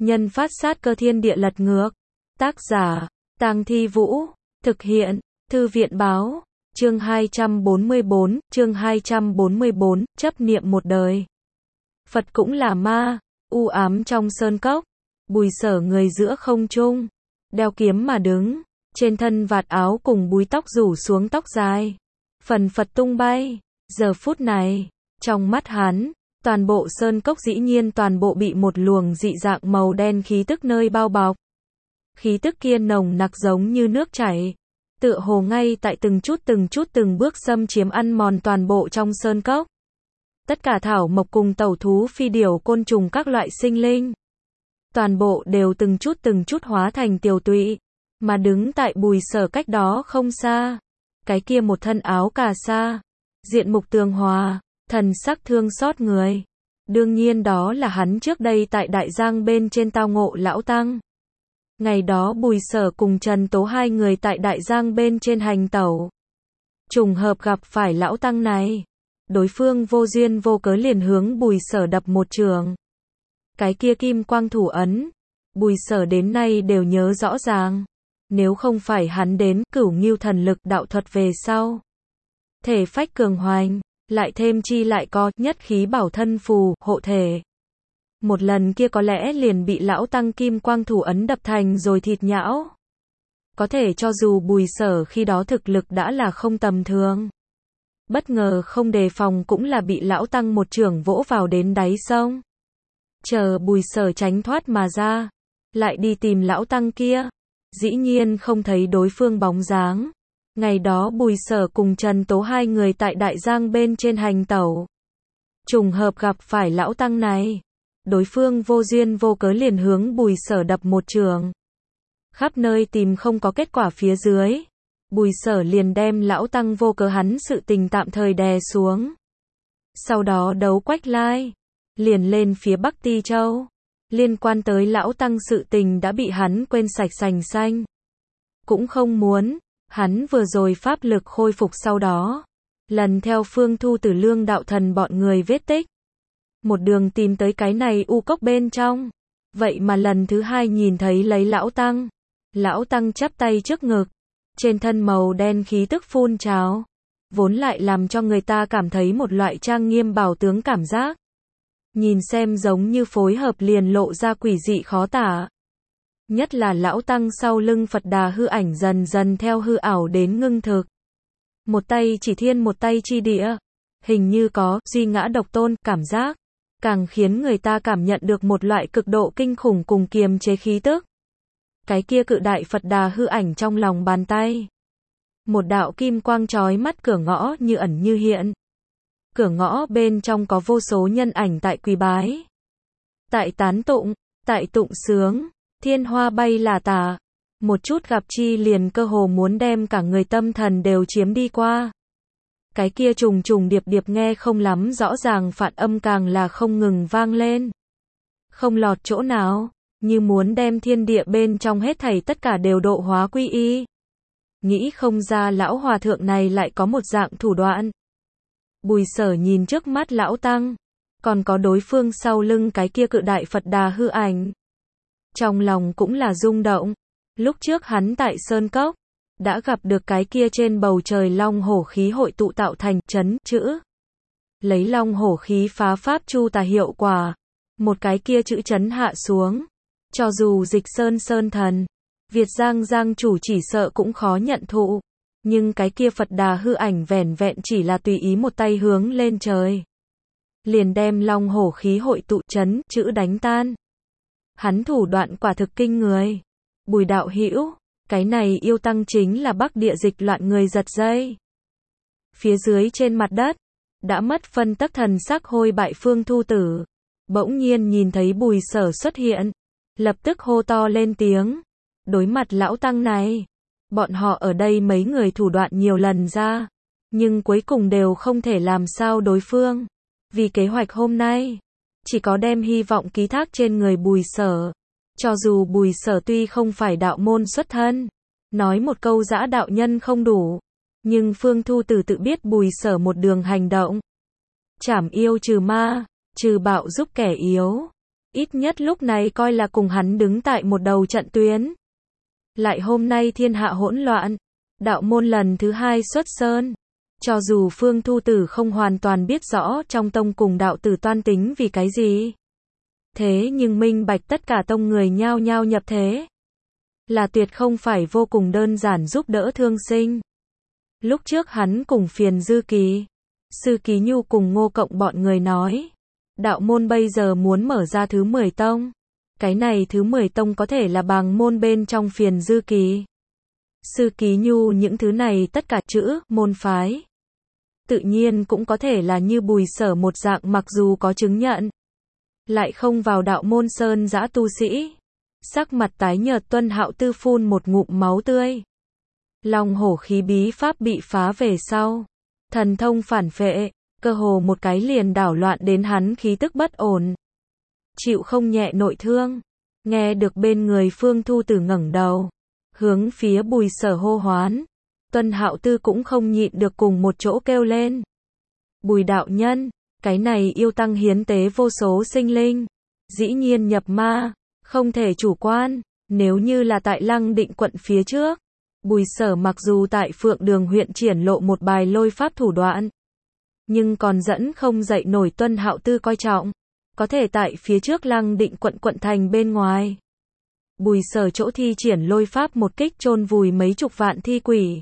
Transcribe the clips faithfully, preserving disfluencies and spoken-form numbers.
Nhân phát sát cơ thiên địa lật ngược. Tác giả, Tang Thi Vũ. Thực hiện, Thư viện báo. Chương hai trăm bốn mươi bốn, chương hai trăm bốn mươi bốn, chấp niệm một đời. Phật cũng là ma, u ám trong sơn cốc. Bùi Sở người giữa không trung, đeo kiếm mà đứng, trên thân vạt áo cùng búi tóc rủ xuống tóc dài. Phần phật tung bay. Giờ phút này, trong mắt hắn, toàn bộ sơn cốc dĩ nhiên toàn bộ bị một luồng dị dạng màu đen khí tức nơi bao bọc. Khí tức kia nồng nặc giống như nước chảy, tựa hồ ngay tại từng chút từng chút từng bước xâm chiếm ăn mòn toàn bộ trong sơn cốc. Tất cả thảo mộc cùng tẩu thú phi điểu côn trùng các loại sinh linh, toàn bộ đều từng chút từng chút hóa thành tiều tụy, mà đứng tại Bùi Sở cách đó không xa. Cái kia một thân áo cà sa, diện mục tường hòa, thần sắc thương xót người. Đương nhiên đó là hắn trước đây tại Đại Giang bên trên tao ngộ lão tăng. Ngày đó Bùi Sở cùng Trần Tố hai người tại Đại Giang bên trên hành tẩu, trùng hợp gặp phải lão tăng này. Đối phương vô duyên vô cớ liền hướng Bùi Sở đập một trường. Cái kia kim quang thủ ấn, Bùi Sở đến nay đều nhớ rõ ràng. Nếu không phải hắn đến Cửu Ngưu thần lực đạo thuật về sau, thể phách cường hoành, lại thêm chi lại có nhất khí bảo thân phù hộ thể, một lần kia có lẽ liền bị lão tăng kim quang thủ ấn đập thành rồi thịt nhão. Có thể cho dù Bùi Sở khi đó thực lực đã là không tầm thường, bất ngờ không đề phòng cũng là bị lão tăng một chưởng vỗ vào đến đáy sông. Chờ Bùi Sở tránh thoát mà ra, lại đi tìm lão tăng kia, dĩ nhiên không thấy đối phương bóng dáng. Ngày đó Bùi Sở cùng Trần Tố hai người tại Đại Giang bên trên hành tẩu, trùng hợp gặp phải lão tăng này. Đối phương vô duyên vô cớ liền hướng Bùi Sở đập một trường. Khắp nơi tìm không có kết quả phía dưới, Bùi Sở liền đem lão tăng vô cớ hắn sự tình tạm thời đè xuống. Sau đó đấu Quách Lai, liền lên phía Bắc Ti Châu. Liên quan tới lão tăng sự tình đã bị hắn quên sạch sành xanh. Cũng không muốn, hắn vừa rồi pháp lực khôi phục sau đó, lần theo Phương Thu Tử Lương đạo thần bọn người vết tích, một đường tìm tới cái này u cốc bên trong. Vậy mà lần thứ hai nhìn thấy lấy lão tăng. Lão tăng chắp tay trước ngực, trên thân màu đen khí tức phun trào, vốn lại làm cho người ta cảm thấy một loại trang nghiêm bảo tướng cảm giác. Nhìn xem giống như phối hợp liền lộ ra quỷ dị khó tả. Nhất là lão tăng sau lưng Phật Đà hư ảnh dần dần theo hư ảo đến ngưng thực. Một tay chỉ thiên một tay chi địa, hình như có duy ngã độc tôn cảm giác, càng khiến người ta cảm nhận được một loại cực độ kinh khủng cùng kiềm chế khí tức. Cái kia cự đại Phật Đà hư ảnh trong lòng bàn tay, một đạo kim quang chói mắt cửa ngõ như ẩn như hiện. Cửa ngõ bên trong có vô số nhân ảnh tại quỳ bái, tại tán tụng, tại tụng sướng, thiên hoa bay là tả. Một chút gặp chi liền cơ hồ muốn đem cả người tâm thần đều chiếm đi qua. Cái kia trùng trùng điệp điệp nghe không lắm rõ ràng phản âm càng là không ngừng vang lên. Không lọt chỗ nào, như muốn đem thiên địa bên trong hết thảy tất cả đều độ hóa quy y. Nghĩ không ra lão hòa thượng này lại có một dạng thủ đoạn. Bùi Sở nhìn trước mắt lão tăng, còn có đối phương sau lưng cái kia cự đại Phật Đà hư ảnh. Trong lòng cũng là rung động. Lúc trước hắn tại Sơn Cốc, đã gặp được cái kia trên bầu trời long hổ khí hội tụ tạo thành chấn chữ. Lấy long hổ khí phá pháp chu tà hiệu quả. Một cái kia chữ chấn hạ xuống. Cho dù Dịch Sơn Sơn thần, Việt Giang Giang chủ chỉ sợ cũng khó nhận thụ. Nhưng cái kia Phật Đà hư ảnh vẻn vẹn chỉ là tùy ý một tay hướng lên trời, liền đem long hổ khí hội tụ chấn chữ đánh tan. Hắn thủ đoạn quả thực kinh người. Bùi đạo hữu, cái này yêu tăng chính là Bắc Địa dịch loạn người giật dây. Phía dưới trên mặt đất, đã mất phân tắc thần sắc hôi bại Phương Thu Tử, bỗng nhiên nhìn thấy Bùi Sở xuất hiện, lập tức hô to lên tiếng. Đối mặt lão tăng này, bọn họ ở đây mấy người thủ đoạn nhiều lần ra, nhưng cuối cùng đều không thể làm sao đối phương. Vì kế hoạch hôm nay, chỉ có đem hy vọng ký thác trên người Bùi Sở. Cho dù Bùi Sở tuy không phải đạo môn xuất thân, nói một câu dã đạo nhân không đủ, nhưng Phương Thu Tử tự biết Bùi Sở một đường hành động, trảm yêu trừ ma, trừ bạo giúp kẻ yếu, ít nhất lúc này coi là cùng hắn đứng tại một đầu trận tuyến. Lại hôm nay thiên hạ hỗn loạn, đạo môn lần thứ hai xuất sơn. Cho dù Phương Thu Tử không hoàn toàn biết rõ trong tông cùng đạo tử toan tính vì cái gì. Thế nhưng minh bạch tất cả tông người nhao nhao nhập thế. Là tuyệt không phải vô cùng đơn giản giúp đỡ thương sinh. Lúc trước hắn cùng Phiền Dư Kỳ, Sư Ký Nhu cùng Ngô Cộng bọn người nói. Đạo môn bây giờ muốn mở ra thứ mười tông. Cái này thứ mười tông có thể là bàng môn bên trong Phiền Dư Kỳ, Sư Ký Nhu những thứ này tất cả chữ, môn phái. Tự nhiên cũng có thể là như Bùi Sở một dạng mặc dù có chứng nhận. Lại không vào đạo môn sơn dã tu sĩ. Sắc mặt tái nhợt Tuân Hạo Tư phun một ngụm máu tươi. Long hổ khí bí pháp bị phá về sau. Thần thông phản phệ, cơ hồ một cái liền đảo loạn đến hắn khí tức bất ổn. Chịu không nhẹ nội thương. Nghe được bên người Phương Thu Tử ngẩng đầu. Hướng phía Bùi Sở hô hoán. Tuân Hạo Tư cũng không nhịn được cùng một chỗ kêu lên. Bùi đạo nhân, cái này yêu tăng hiến tế vô số sinh linh. Dĩ nhiên nhập ma, không thể chủ quan. Nếu như là tại Lăng Định quận phía trước. Bùi Sở mặc dù tại Phượng Đường huyện triển lộ một bài lôi pháp thủ đoạn. Nhưng còn dẫn không dậy nổi Tuân Hạo Tư coi trọng. Có thể tại phía trước Lăng Định quận quận thành bên ngoài. Bùi Sở chỗ thi triển lôi pháp một kích chôn vùi mấy chục vạn thi quỷ.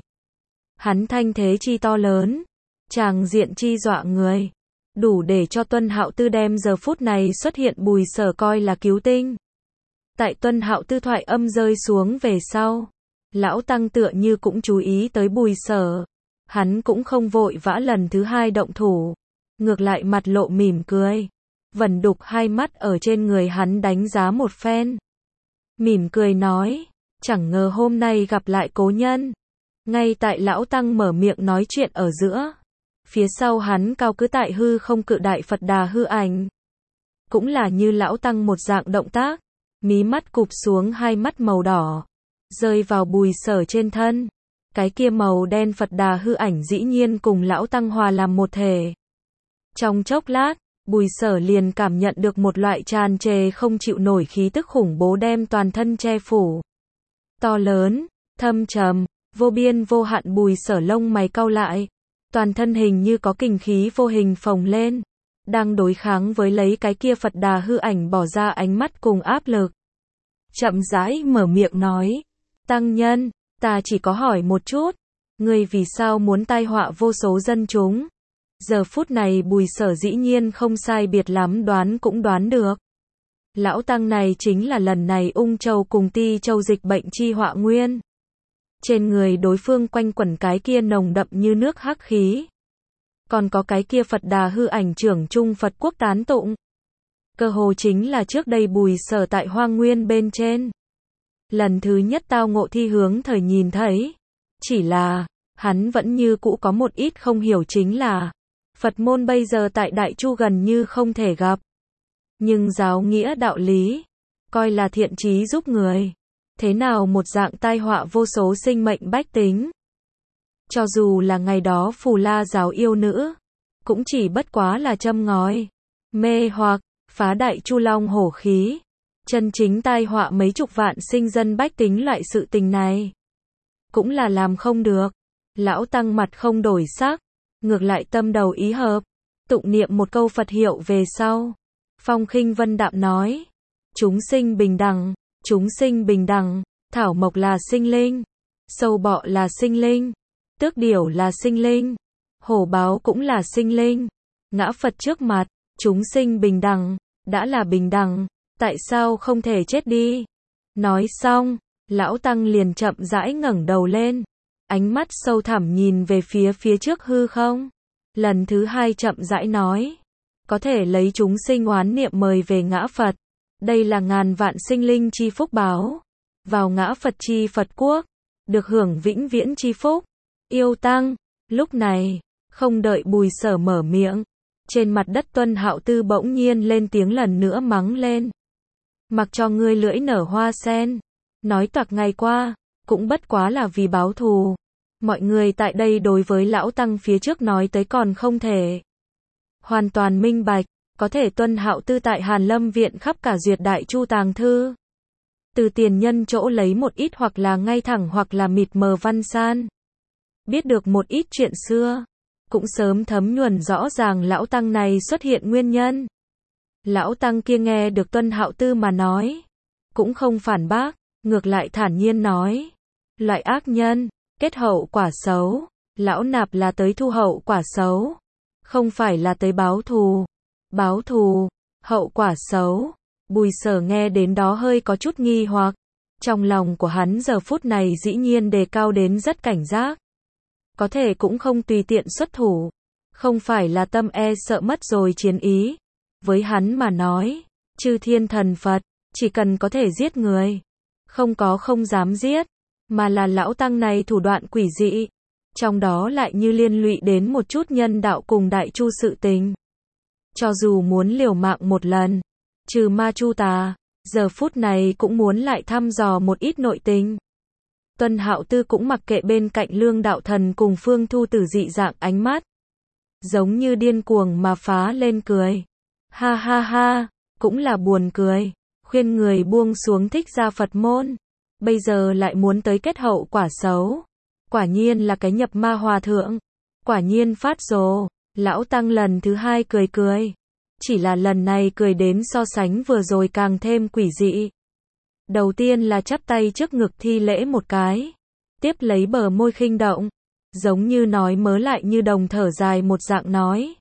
Hắn thanh thế chi to lớn, tràng diện chi dọa người, đủ để cho Tuân Hạo Tư đem giờ phút này xuất hiện Bùi Sở coi là cứu tinh. Tại Tuân Hạo Tư thoại âm rơi xuống về sau, lão tăng tựa như cũng chú ý tới Bùi Sở. Hắn cũng không vội vã lần thứ hai động thủ, ngược lại mặt lộ mỉm cười, vẩn đục hai mắt ở trên người hắn đánh giá một phen. Mỉm cười nói, chẳng ngờ hôm nay gặp lại cố nhân. Ngay tại lão tăng mở miệng nói chuyện ở giữa, phía sau hắn cao cứ tại hư không cự đại Phật Đà hư ảnh. Cũng là như lão tăng một dạng động tác, mí mắt cụp xuống hai mắt màu đỏ, rơi vào Bùi Sở trên thân. Cái kia màu đen Phật Đà hư ảnh dĩ nhiên cùng lão tăng hòa làm một thể. Trong chốc lát, Bùi Sở liền cảm nhận được một loại tràn trề không chịu nổi khí tức khủng bố đem toàn thân che phủ. To lớn, thâm trầm, vô biên vô hạn. Bùi Sở lông mày cau lại, toàn thân hình như có kình khí vô hình phồng lên, đang đối kháng với lấy cái kia Phật Đà hư ảnh bỏ ra ánh mắt cùng áp lực. Chậm rãi mở miệng nói, tăng nhân, ta chỉ có hỏi một chút, ngươi vì sao muốn tai họa vô số dân chúng? Giờ phút này Bùi Sở dĩ nhiên không sai biệt lắm đoán cũng đoán được. Lão tăng này chính là lần này Ung Châu cùng Ti Châu dịch bệnh chi họa nguyên. Trên người đối phương quanh quẩn cái kia nồng đậm như nước hắc khí. Còn có cái kia Phật Đà hư ảnh trưởng trung Phật quốc tán tụng. Cơ hồ chính là trước đây Bùi Sở tại Hoang Nguyên bên trên. Lần thứ nhất tao ngộ thi hướng thời nhìn thấy. Chỉ là, hắn vẫn như cũ có một ít không hiểu chính là, Phật môn bây giờ tại Đại Chu gần như không thể gặp. Nhưng giáo nghĩa đạo lý, coi là thiện chí giúp người. Thế nào một dạng tai họa vô số sinh mệnh bách tính. Cho dù là ngày đó Phù La giáo yêu nữ, cũng chỉ bất quá là châm ngòi, mê hoặc, phá Đại Chu long hổ khí. Chân chính tai họa mấy chục vạn sinh dân bách tính loại sự tình này. Cũng là làm không được. Lão tăng mặt không đổi sắc, ngược lại tâm đầu ý hợp, tụng niệm một câu Phật hiệu về sau. Phong khinh vân đạm nói, chúng sinh bình đẳng, chúng sinh bình đẳng, thảo mộc là sinh linh, sâu bọ là sinh linh, tước điểu là sinh linh, hổ báo cũng là sinh linh. Ngã Phật trước mặt, chúng sinh bình đẳng, đã là bình đẳng, tại sao không thể chết đi? Nói xong, lão tăng liền chậm rãi ngẩng đầu lên, ánh mắt sâu thẳm nhìn về phía phía trước hư không. Lần thứ hai chậm rãi nói, có thể lấy chúng sinh oán niệm mời về ngã Phật. Đây là ngàn vạn sinh linh chi phúc báo. Vào ngã Phật chi Phật quốc, được hưởng vĩnh viễn chi phúc. Yêu tăng, lúc này, không đợi Bùi Sở mở miệng, trên mặt đất Tuân Hạo Tư bỗng nhiên lên tiếng lần nữa mắng lên. Mặc cho ngươi lưỡi nở hoa sen, nói toạc ngày qua, cũng bất quá là vì báo thù. Mọi người tại đây đối với lão tăng phía trước nói tới còn không thể hoàn toàn minh bạch, có thể tuân hạo tư tại Hàn Lâm viện khắp cả duyệt đại chu tàng thư. Từ tiền nhân chỗ lấy một ít hoặc là ngay thẳng hoặc là mịt mờ văn san. Biết được một ít chuyện xưa, cũng sớm thấm nhuần rõ ràng lão tăng này xuất hiện nguyên nhân. Lão tăng kia nghe được tuân hạo tư mà nói, cũng không phản bác, ngược lại thản nhiên nói, loại ác nhân, kết hậu quả xấu, lão nạp là tới thu hậu quả xấu, không phải là tới báo thù. Báo thù, hậu quả xấu. Bùi Sở nghe đến đó hơi có chút nghi hoặc, trong lòng của hắn giờ phút này dĩ nhiên đề cao đến rất cảnh giác. Có thể cũng không tùy tiện xuất thủ, không phải là tâm e sợ mất rồi chiến ý. Với hắn mà nói, chư thiên thần Phật, chỉ cần có thể giết người, không có không dám giết, mà là lão tăng này thủ đoạn quỷ dị, trong đó lại như liên lụy đến một chút nhân đạo cùng đại chu sự tình. Cho dù muốn liều mạng một lần, trừ ma chu tà, giờ phút này cũng muốn lại thăm dò một ít nội tình. Tuân Hạo Tư cũng mặc kệ bên cạnh Lương Đạo Thần cùng Phương Thu Tử dị dạng ánh mắt, giống như điên cuồng mà phá lên cười. Ha ha ha, cũng là buồn cười, khuyên người buông xuống thích gia Phật môn, bây giờ lại muốn tới kết hậu quả xấu. Quả nhiên là cái nhập ma hòa thượng, quả nhiên phát rồ. Lão tăng lần thứ hai cười cười, chỉ là lần này cười đến so sánh vừa rồi càng thêm quỷ dị. Đầu tiên là chắp tay trước ngực thi lễ một cái, tiếp lấy bờ môi khinh động, giống như nói mớ lại như đồng thở dài một dạng nói.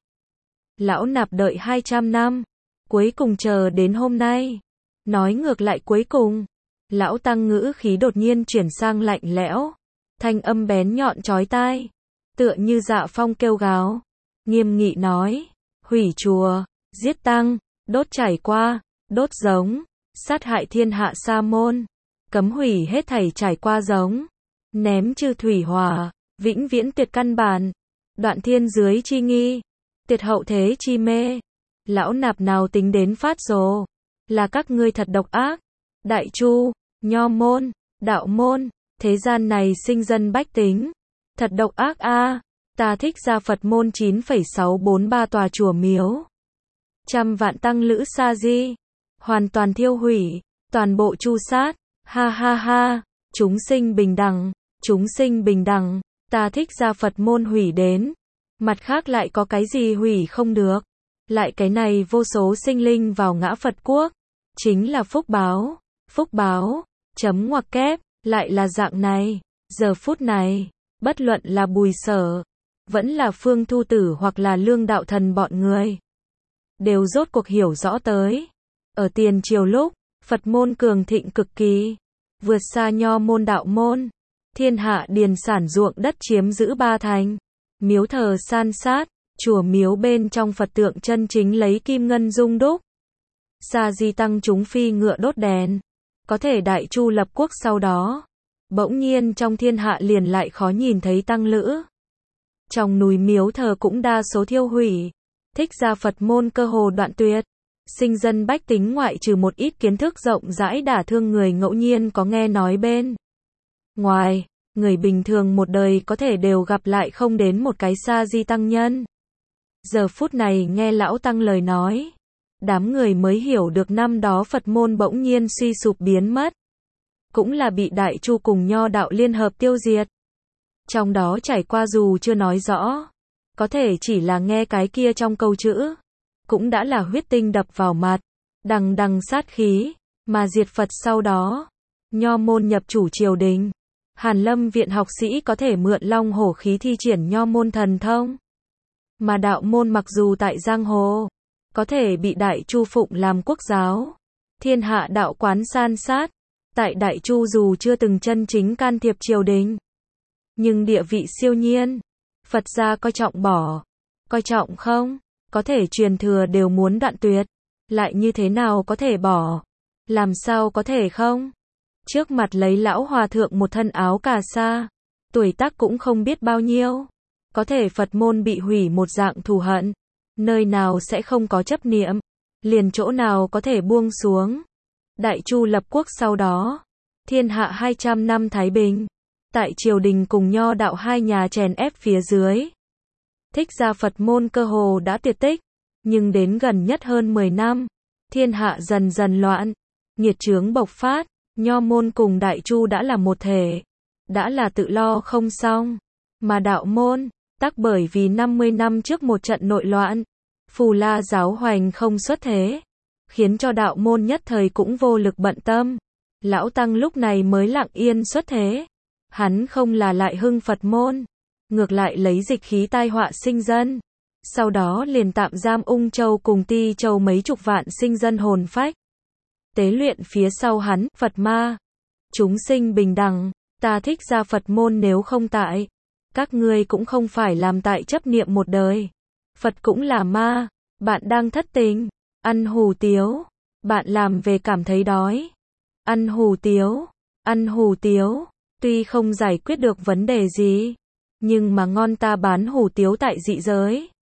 Lão nạp đợi hai trăm năm, cuối cùng chờ đến hôm nay. Nói ngược lại cuối cùng, lão tăng ngữ khí đột nhiên chuyển sang lạnh lẽo, thanh âm bén nhọn chói tai, tựa như Dạ Phong kêu gào, nghiêm nghị nói, hủy chùa, giết tăng, đốt trải qua, đốt giống, sát hại thiên hạ sa môn, cấm hủy hết thảy trải qua giống, ném chư thủy hỏa, vĩnh viễn tuyệt căn bản, đoạn thiên dưới chi nghi, tuyệt hậu thế chi mê. Lão nạp nào tính đến phát rồ, là các ngươi thật độc ác. Đại chu, nho môn, đạo môn, thế gian này sinh dân bách tính, thật độc ác a. Ta thích gia Phật môn chín phẩy sáu bốn ba tòa chùa miếu, trăm vạn tăng lữ sa di, hoàn toàn thiêu hủy, toàn bộ chu sát. Ha ha ha, chúng sinh bình đẳng, chúng sinh bình đẳng, ta thích gia Phật môn hủy đến, mặt khác lại có cái gì hủy không được. Lại cái này vô số sinh linh vào ngã Phật quốc, chính là phúc báo, phúc báo, chấm ngoặc kép, lại là dạng này. Giờ phút này, bất luận là Bùi Sở, vẫn là Phương Thu Tử hoặc là Lương Đạo Thần bọn người, đều rốt cuộc hiểu rõ tới. Ở tiền triều lúc, Phật môn cường thịnh cực kỳ, vượt xa nho môn đạo môn, thiên hạ điền sản ruộng đất chiếm giữ ba thành, miếu thờ san sát, chùa miếu bên trong Phật tượng chân chính lấy kim ngân dung đúc. Sa di tăng chúng phi ngựa đốt đèn, có thể đại chu lập quốc sau đó, bỗng nhiên trong thiên hạ liền lại khó nhìn thấy tăng lữ. Trong núi miếu thờ cũng đa số thiêu hủy, thích gia Phật môn cơ hồ đoạn tuyệt. Sinh dân bách tính ngoại trừ một ít kiến thức rộng rãi đả thương người ngẫu nhiên có nghe nói bên ngoài, người bình thường một đời có thể đều gặp lại không đến một cái sa di tăng nhân. Giờ phút này nghe lão tăng lời nói, đám người mới hiểu được năm đó Phật môn bỗng nhiên suy sụp biến mất, cũng là bị đại chu cùng nho đạo liên hợp tiêu diệt. Trong đó trải qua dù chưa nói rõ, có thể chỉ là nghe cái kia trong câu chữ, cũng đã là huyết tinh đập vào mặt, đằng đằng sát khí, mà diệt Phật sau đó, nho môn nhập chủ triều đình, Hàn Lâm viện học sĩ có thể mượn long hổ khí thi triển nho môn thần thông. Mà đạo môn mặc dù tại giang hồ, có thể bị đại chu phụng làm quốc giáo, thiên hạ đạo quán san sát, tại đại chu dù chưa từng chân chính can thiệp triều đình, nhưng địa vị siêu nhiên, Phật gia coi trọng bỏ, coi trọng không, có thể truyền thừa đều muốn đoạn tuyệt, lại như thế nào có thể bỏ, làm sao có thể không? Trước mặt lấy lão hòa thượng một thân áo cà sa, tuổi tác cũng không biết bao nhiêu, có thể Phật môn bị hủy một dạng thù hận, nơi nào sẽ không có chấp niệm, liền chỗ nào có thể buông xuống. Đại chu lập quốc sau đó, thiên hạ hai trăm năm thái bình, tại triều đình cùng nho đạo hai nhà chèn ép phía dưới, thích gia Phật môn cơ hồ đã tuyệt tích, Nhưng đến gần nhất hơn mười năm, thiên hạ dần dần loạn, nghiệt chướng bộc phát, Nho môn cùng Đại Chu đã là một thể, đã là tự lo không xong, mà đạo môn, tắc bởi vì năm mươi năm trước một trận nội loạn, Phù La giáo hoành không xuất thế, khiến cho đạo môn nhất thời cũng vô lực bận tâm. Lão Tăng lúc này mới lặng yên xuất thế. Hắn không là lại hưng Phật môn, ngược lại lấy dịch khí tai họa sinh dân. Sau đó liền tạm giam Ung Châu cùng Ti Châu mấy chục vạn sinh dân hồn phách. Tế luyện phía sau hắn, Phật ma. Chúng sinh bình đẳng, ta thích ra Phật môn nếu không tại. Các ngươi cũng không phải làm tại chấp niệm một đời. Phật cũng là ma, bạn đang thất tình, ăn hủ tiếu, bạn làm về cảm thấy đói. Ăn hủ tiếu, ăn hủ tiếu, tuy không giải quyết được vấn đề gì, nhưng mà ngon ta bán hủ tiếu tại dị giới.